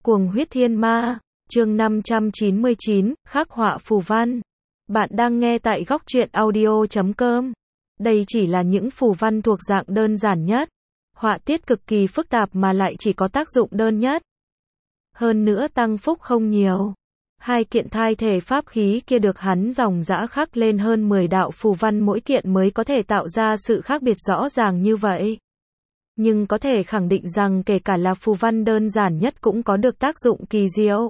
Cuồng huyết thiên ma, chương 599, khắc họa phù văn. Bạn đang nghe tại góc truyện audio.com. Đây chỉ là những phù văn thuộc dạng đơn giản nhất. Họa tiết cực kỳ phức tạp mà lại chỉ có tác dụng đơn nhất. Hơn nữa tăng phúc không nhiều. Hai kiện thai thể pháp khí kia được hắn dòng dã khắc lên hơn 10 đạo phù văn mỗi kiện mới có thể tạo ra sự khác biệt rõ ràng như vậy. Nhưng có thể khẳng định rằng kể cả là phù văn đơn giản nhất cũng có được tác dụng kỳ diệu.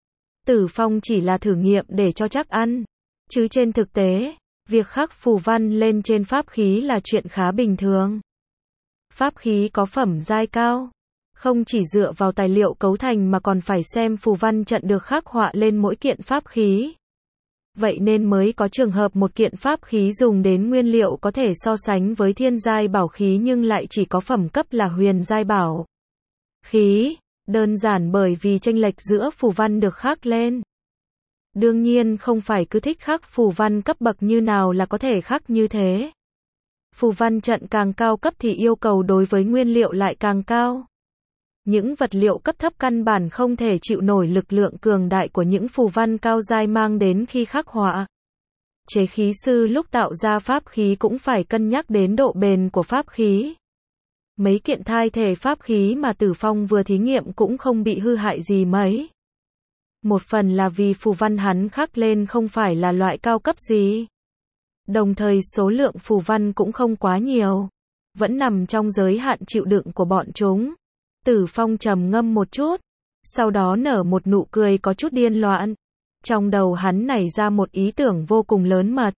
Tử Phong chỉ là thử nghiệm để cho chắc ăn. Chứ trên thực tế, việc khắc phù văn lên trên pháp khí là chuyện khá bình thường. Pháp khí có phẩm giai cao. Không chỉ dựa vào tài liệu cấu thành mà còn phải xem phù văn trận được khắc họa lên mỗi kiện pháp khí. Vậy nên mới có trường hợp một kiện pháp khí dùng đến nguyên liệu có thể so sánh với thiên giai bảo khí nhưng lại chỉ có phẩm cấp là huyền giai bảo khí, đơn giản bởi vì chênh lệch giữa phù văn được khắc lên. Đương nhiên không phải cứ thích khắc phù văn cấp bậc như nào là có thể khắc như thế. Phù văn trận càng cao cấp thì yêu cầu đối với nguyên liệu lại càng cao. Những vật liệu cấp thấp căn bản không thể chịu nổi lực lượng cường đại của những phù văn cao giai mang đến khi khắc họa. Chế khí sư lúc tạo ra pháp khí cũng phải cân nhắc đến độ bền của pháp khí. Mấy kiện thai thể pháp khí mà Tử Phong vừa thí nghiệm cũng không bị hư hại gì mấy. Một phần là vì phù văn hắn khắc lên không phải là loại cao cấp gì. Đồng thời số lượng phù văn cũng không quá nhiều. Vẫn nằm trong giới hạn chịu đựng của bọn chúng. Tử Phong trầm ngâm một chút, sau đó nở một nụ cười có chút điên loạn. Trong đầu hắn nảy ra một ý tưởng vô cùng lớn mật.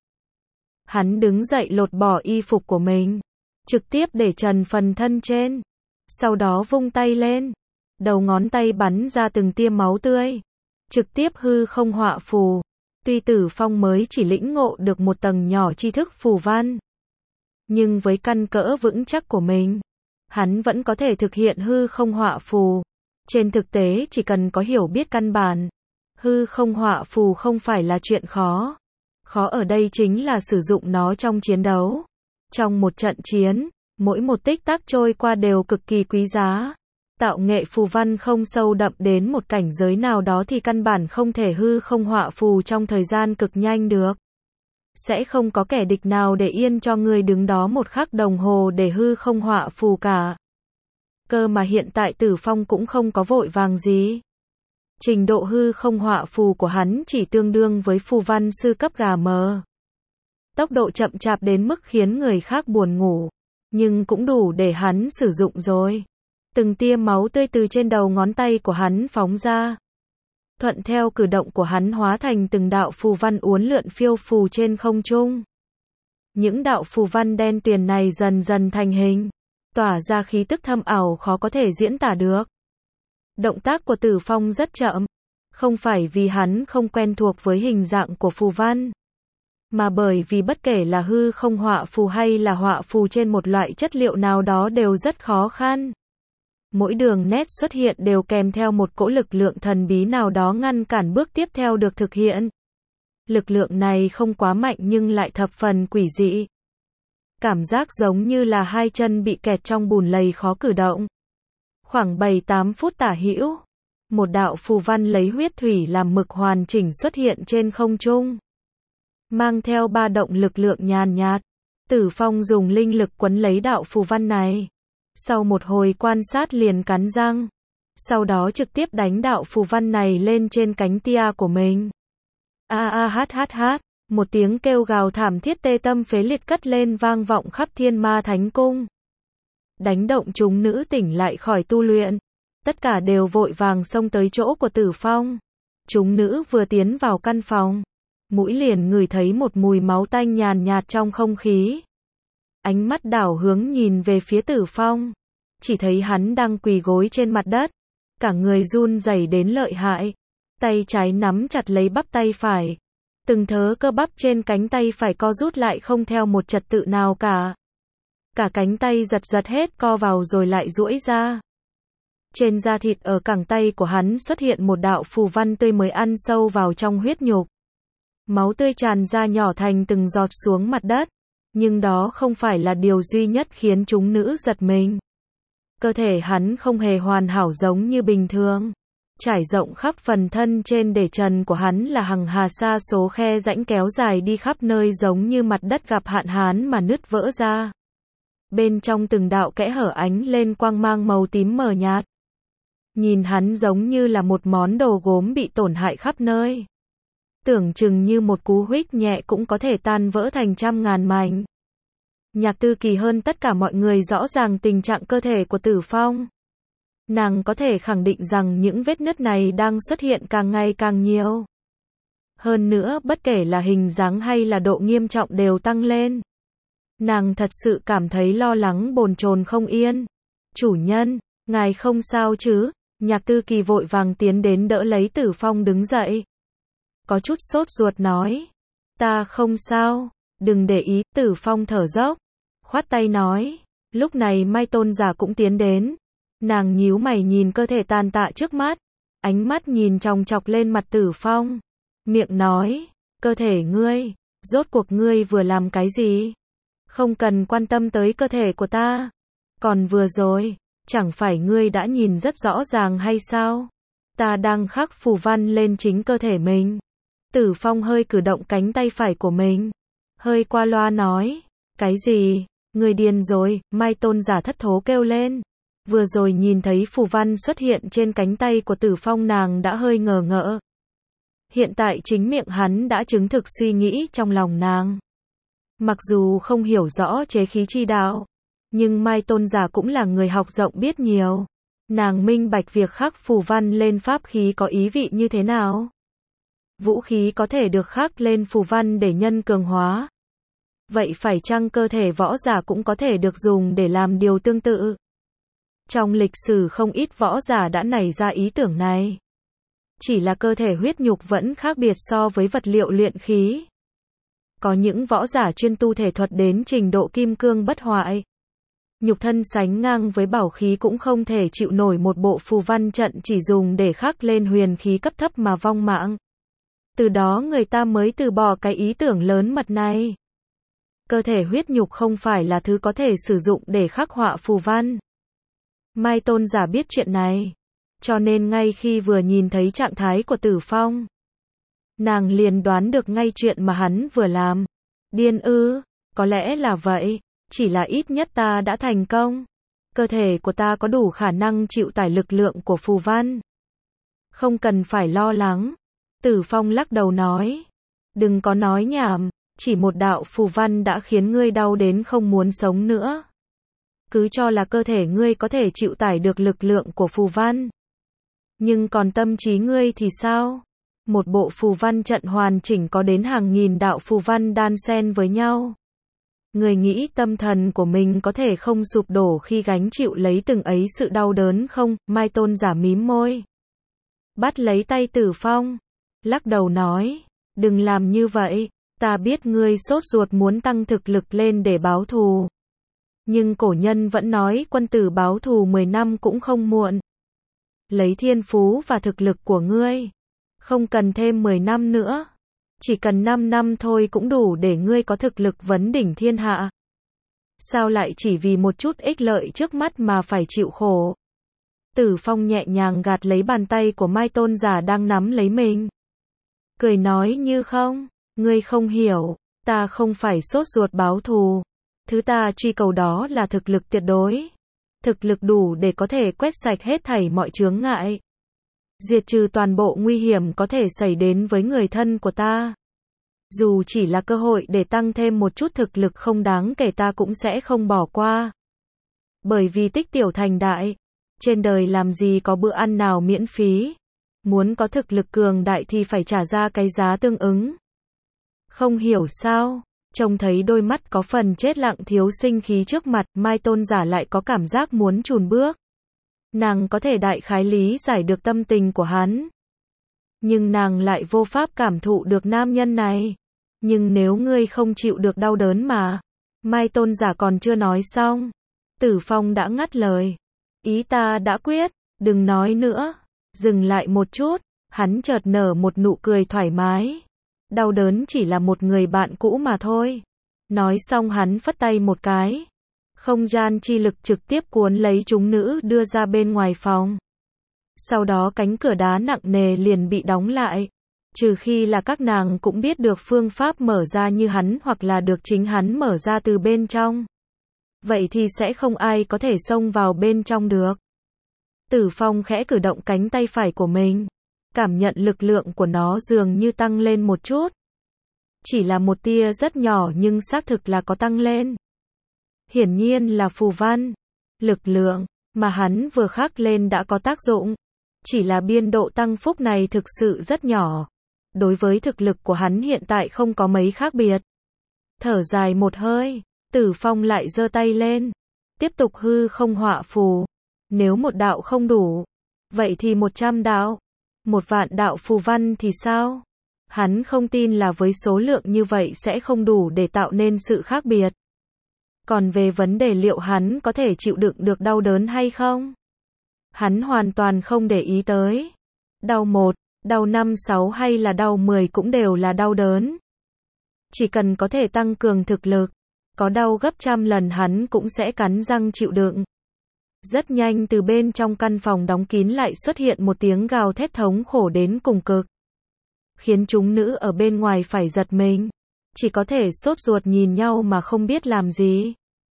Hắn đứng dậy lột bỏ y phục của mình, trực tiếp để trần phần thân trên. Sau đó vung tay lên, đầu ngón tay bắn ra từng tia máu tươi, trực tiếp hư không họa phù. Tuy Tử Phong mới chỉ lĩnh ngộ được một tầng nhỏ tri thức phù văn, nhưng với căn cỡ vững chắc của mình, hắn vẫn có thể thực hiện hư không họa phù. Trên thực tế chỉ cần có hiểu biết căn bản, hư không họa phù không phải là chuyện khó. Khó ở đây chính là sử dụng nó trong chiến đấu. Trong một trận chiến, mỗi một tích tắc trôi qua đều cực kỳ quý giá. Tạo nghệ phù văn không sâu đậm đến một cảnh giới nào đó thì căn bản không thể hư không họa phù trong thời gian cực nhanh được. Sẽ không có kẻ địch nào để yên cho người đứng đó một khắc đồng hồ để hư không họa phù cả. Cơ mà hiện tại Tử Phong cũng không có vội vàng gì. Trình độ hư không họa phù của hắn chỉ tương đương với phù văn sư cấp gà mờ. Tốc độ chậm chạp đến mức khiến người khác buồn ngủ, nhưng cũng đủ để hắn sử dụng rồi. Từng tia máu tươi từ trên đầu ngón tay của hắn phóng ra. Thuận theo cử động của hắn hóa thành từng đạo phù văn uốn lượn phiêu phù trên không trung. Những đạo phù văn đen tuyền này dần dần thành hình, tỏa ra khí tức thâm ảo khó có thể diễn tả được. Động tác của Tử Phong rất chậm, không phải vì hắn không quen thuộc với hình dạng của phù văn, mà bởi vì bất kể là hư không họa phù hay là họa phù trên một loại chất liệu nào đó đều rất khó khăn. Mỗi đường nét xuất hiện đều kèm theo một cỗ lực lượng thần bí nào đó ngăn cản bước tiếp theo được thực hiện. Lực lượng này không quá mạnh nhưng lại thập phần quỷ dị. Cảm giác giống như là hai chân bị kẹt trong bùn lầy khó cử động. Khoảng 7-8 phút tả hữu, một đạo phù văn lấy huyết thủy làm mực hoàn chỉnh xuất hiện trên không trung. Mang theo ba động lực lượng nhàn nhạt, Tử Phong dùng linh lực quấn lấy đạo phù văn này. Sau một hồi quan sát liền cắn răng. Sau đó trực tiếp đánh đạo phù văn này lên trên cánh tia của mình. Một tiếng kêu gào thảm thiết tê tâm phế liệt cất lên vang vọng khắp Thiên Ma Thánh Cung. Đánh động chúng nữ tỉnh lại khỏi tu luyện. Tất cả đều vội vàng xông tới chỗ của Tử Phong. Chúng nữ vừa tiến vào căn phòng, mũi liền ngửi thấy một mùi máu tanh nhàn nhạt trong không khí. Ánh mắt đảo hướng nhìn về phía Tử Phong, chỉ thấy hắn đang quỳ gối trên mặt đất, cả người run rẩy đến lợi hại, tay trái nắm chặt lấy bắp tay phải, từng thớ cơ bắp trên cánh tay phải co rút lại không theo một trật tự nào cả. Cả cánh tay giật giật hết co vào rồi lại duỗi ra. Trên da thịt ở cẳng tay của hắn xuất hiện một đạo phù văn tươi mới ăn sâu vào trong huyết nhục. Máu tươi tràn ra nhỏ thành từng giọt xuống mặt đất. Nhưng đó không phải là điều duy nhất khiến chúng nữ giật mình. Cơ thể hắn không hề hoàn hảo giống như bình thường. trải rộng khắp phần thân trên để trần của hắn là hằng hà sa số khe rãnh kéo dài đi khắp nơi giống như mặt đất gặp hạn hán mà nứt vỡ ra. Bên trong từng đạo kẽ hở ánh lên quang mang màu tím mờ nhạt. Nhìn hắn giống như là một món đồ gốm bị tổn hại khắp nơi. Tưởng chừng như một cú huých nhẹ cũng có thể tan vỡ thành trăm ngàn mảnh. Nhạc Tư Kỳ hơn tất cả mọi người rõ ràng tình trạng cơ thể của Tử Phong. Nàng có thể khẳng định rằng những vết nứt này đang xuất hiện càng ngày càng nhiều. Hơn nữa bất kể là hình dáng hay là độ nghiêm trọng đều tăng lên. Nàng thật sự cảm thấy lo lắng bồn chồn không yên. Chủ nhân, ngài không sao chứ? Nhạc Tư Kỳ vội vàng tiến đến đỡ lấy Tử Phong đứng dậy. Có chút sốt ruột nói. Ta không sao, đừng để ý. Tử Phong thở dốc, khoát tay nói. Lúc này Mai Tôn giả cũng tiến đến. Nàng nhíu mày nhìn cơ thể tàn tạ trước mắt. Ánh mắt nhìn chòng chọc lên mặt Tử Phong. Miệng nói. Cơ thể ngươi, rốt cuộc ngươi vừa làm cái gì? Không cần quan tâm tới cơ thể của ta. Còn vừa rồi, chẳng phải ngươi đã nhìn rất rõ ràng hay sao? Ta đang khắc phù văn lên chính cơ thể mình. Tử Phong hơi cử động cánh tay phải của mình. Hơi qua loa nói. Cái gì? Ngươi điên rồi, Mai Tôn giả thất thố kêu lên. Vừa rồi nhìn thấy phù văn xuất hiện trên cánh tay của Tử Phong nàng đã hơi ngờ ngợ. Hiện tại chính miệng hắn đã chứng thực suy nghĩ trong lòng nàng. Mặc dù không hiểu rõ chế khí chi đạo, nhưng Mai Tôn giả cũng là người học rộng biết nhiều. Nàng minh bạch việc khắc phù văn lên pháp khí có ý vị như thế nào. Vũ khí có thể được khắc lên phù văn để nhân cường hóa. Vậy phải chăng cơ thể võ giả cũng có thể được dùng để làm điều tương tự? Trong lịch sử không ít võ giả đã nảy ra ý tưởng này. Chỉ là cơ thể huyết nhục vẫn khác biệt so với vật liệu luyện khí. Có những võ giả chuyên tu thể thuật đến trình độ kim cương bất hoại. Nhục thân sánh ngang với bảo khí cũng không thể chịu nổi một bộ phù văn trận chỉ dùng để khắc lên huyền khí cấp thấp mà vong mạng. Từ đó người ta mới từ bỏ cái ý tưởng lớn mật này. Cơ thể huyết nhục không phải là thứ có thể sử dụng để khắc họa phù văn. Mai Tôn giả biết chuyện này. Cho nên ngay khi vừa nhìn thấy trạng thái của Tử Phong, nàng liền đoán được ngay chuyện mà hắn vừa làm. Điên ư? Có lẽ là vậy. Chỉ là ít nhất ta đã thành công. Cơ thể của ta có đủ khả năng chịu tải lực lượng của phù văn. Không cần phải lo lắng. Tử Phong lắc đầu nói. Đừng có nói nhảm. Chỉ một đạo phù văn đã khiến ngươi đau đến không muốn sống nữa. Cứ cho là cơ thể ngươi có thể chịu tải được lực lượng của phù văn. Nhưng còn tâm trí ngươi thì sao? Một bộ phù văn trận hoàn chỉnh có đến hàng nghìn đạo phù văn đan xen với nhau. Người nghĩ tâm thần của mình có thể không sụp đổ khi gánh chịu lấy từng ấy sự đau đớn không? Mai Tôn giả mím môi. Bắt lấy tay Tử Phong. Lắc đầu nói. Đừng làm như vậy. Ta biết ngươi sốt ruột muốn tăng thực lực lên để báo thù. Nhưng cổ nhân vẫn nói quân tử báo thù 10 năm cũng không muộn. Lấy thiên phú và thực lực của ngươi. Không cần thêm 10 năm nữa. Chỉ cần 5 năm thôi cũng đủ để ngươi có thực lực vấn đỉnh thiên hạ. Sao lại chỉ vì một chút ích lợi trước mắt mà phải chịu khổ? Tử Phong nhẹ nhàng gạt lấy bàn tay của Mai Tôn giả đang nắm lấy mình. Cười nói như không, ngươi không hiểu, ta không phải sốt ruột báo thù. Thứ ta truy cầu đó là thực lực tuyệt đối. Thực lực đủ để có thể quét sạch hết thảy mọi chướng ngại. Diệt trừ toàn bộ nguy hiểm có thể xảy đến với người thân của ta. Dù chỉ là cơ hội để tăng thêm một chút thực lực không đáng kể ta cũng sẽ không bỏ qua. Bởi vì tích tiểu thành đại. Trên đời làm gì có bữa ăn nào miễn phí. Muốn có thực lực cường đại thì phải trả ra cái giá tương ứng. Không hiểu sao, trông thấy đôi mắt có phần chết lặng thiếu sinh khí trước mặt, Mai Tôn giả lại có cảm giác muốn chùn bước. Nàng có thể đại khái lý giải được tâm tình của hắn. Nhưng nàng lại vô pháp cảm thụ được nam nhân này. Nhưng nếu ngươi không chịu được đau đớn mà. Mai Tôn giả còn chưa nói xong. Tử Phong đã ngắt lời. Ý ta đã quyết, đừng nói nữa. Dừng lại một chút, hắn chợt nở một nụ cười thoải mái. Đau đớn chỉ là một người bạn cũ mà thôi. Nói xong hắn phất tay một cái. Không gian chi lực trực tiếp cuốn lấy chúng nữ đưa ra bên ngoài phòng. Sau đó cánh cửa đá nặng nề liền bị đóng lại. Trừ khi là các nàng cũng biết được phương pháp mở ra như hắn hoặc là được chính hắn mở ra từ bên trong. Vậy thì sẽ không ai có thể xông vào bên trong được. Tử Phong khẽ cử động cánh tay phải của mình. Cảm nhận lực lượng của nó dường như tăng lên một chút. Chỉ là một tia rất nhỏ nhưng xác thực là có tăng lên. Hiển nhiên là phù văn. Lực lượng mà hắn vừa khắc lên đã có tác dụng. Chỉ là biên độ tăng phúc này thực sự rất nhỏ. Đối với thực lực của hắn hiện tại không có mấy khác biệt. Thở dài một hơi, Tử Phong lại giơ tay lên. Tiếp tục hư không họa phù. Nếu một đạo không đủ, vậy thì 100 đạo. 1.000 đạo phù văn thì sao? Hắn không tin là với số lượng như vậy sẽ không đủ để tạo nên sự khác biệt. Còn về vấn đề liệu hắn có thể chịu đựng được đau đớn hay không? Hắn hoàn toàn không để ý tới. Đau 1, đau 5, 6 hay là đau 10 cũng đều là đau đớn. Chỉ cần có thể tăng cường thực lực, có đau gấp trăm lần hắn cũng sẽ cắn răng chịu đựng. Rất nhanh từ bên trong căn phòng đóng kín lại xuất hiện một tiếng gào thét thống khổ đến cùng cực. Khiến chúng nữ ở bên ngoài phải giật mình. Chỉ có thể sốt ruột nhìn nhau mà không biết làm gì.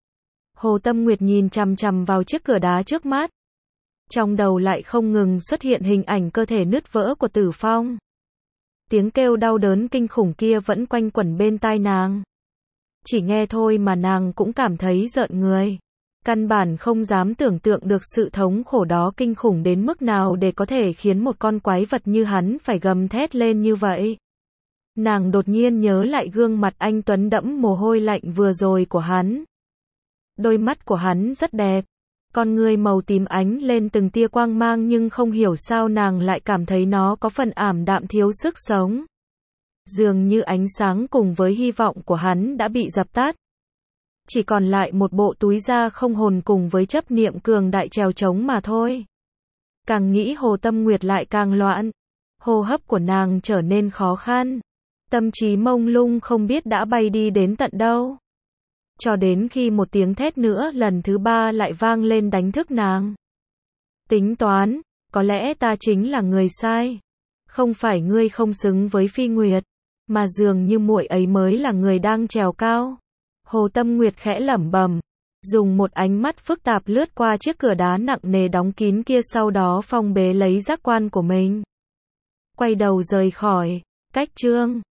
Hồ Tâm Nguyệt nhìn chằm chằm vào chiếc cửa đá trước mắt. Trong đầu lại không ngừng xuất hiện hình ảnh cơ thể nứt vỡ của Tử Phong. Tiếng kêu đau đớn kinh khủng kia vẫn quanh quẩn bên tai nàng. Chỉ nghe thôi mà nàng cũng cảm thấy rợn người. Căn bản không dám tưởng tượng được sự thống khổ đó kinh khủng đến mức nào để có thể khiến một con quái vật như hắn phải gầm thét lên như vậy. Nàng đột nhiên nhớ lại gương mặt anh tuấn đẫm mồ hôi lạnh vừa rồi của hắn. Đôi mắt của hắn rất đẹp. Con ngươi màu tím ánh lên từng tia quang mang nhưng không hiểu sao nàng lại cảm thấy nó có phần ảm đạm thiếu sức sống. Dường như ánh sáng cùng với hy vọng của hắn đã bị dập tắt. Chỉ còn lại một bộ túi da không hồn cùng với chấp niệm cường đại trèo trống mà thôi. Càng nghĩ Hồ Tâm Nguyệt lại càng loạn. Hô hấp của nàng trở nên khó khăn. Tâm trí mông lung không biết đã bay đi đến tận đâu. Cho đến khi một tiếng thét nữa lần thứ 3 lại vang lên đánh thức nàng. Tính toán, có lẽ ta chính là người sai. Không phải ngươi không xứng với Phi Nguyệt, mà dường như muội ấy mới là người đang trèo cao. Hồ Tâm Nguyệt khẽ lẩm bẩm, dùng một ánh mắt phức tạp lướt qua chiếc cửa đá nặng nề đóng kín kia, sau đó phong bế lấy giác quan của mình. Quay đầu rời khỏi, cách chương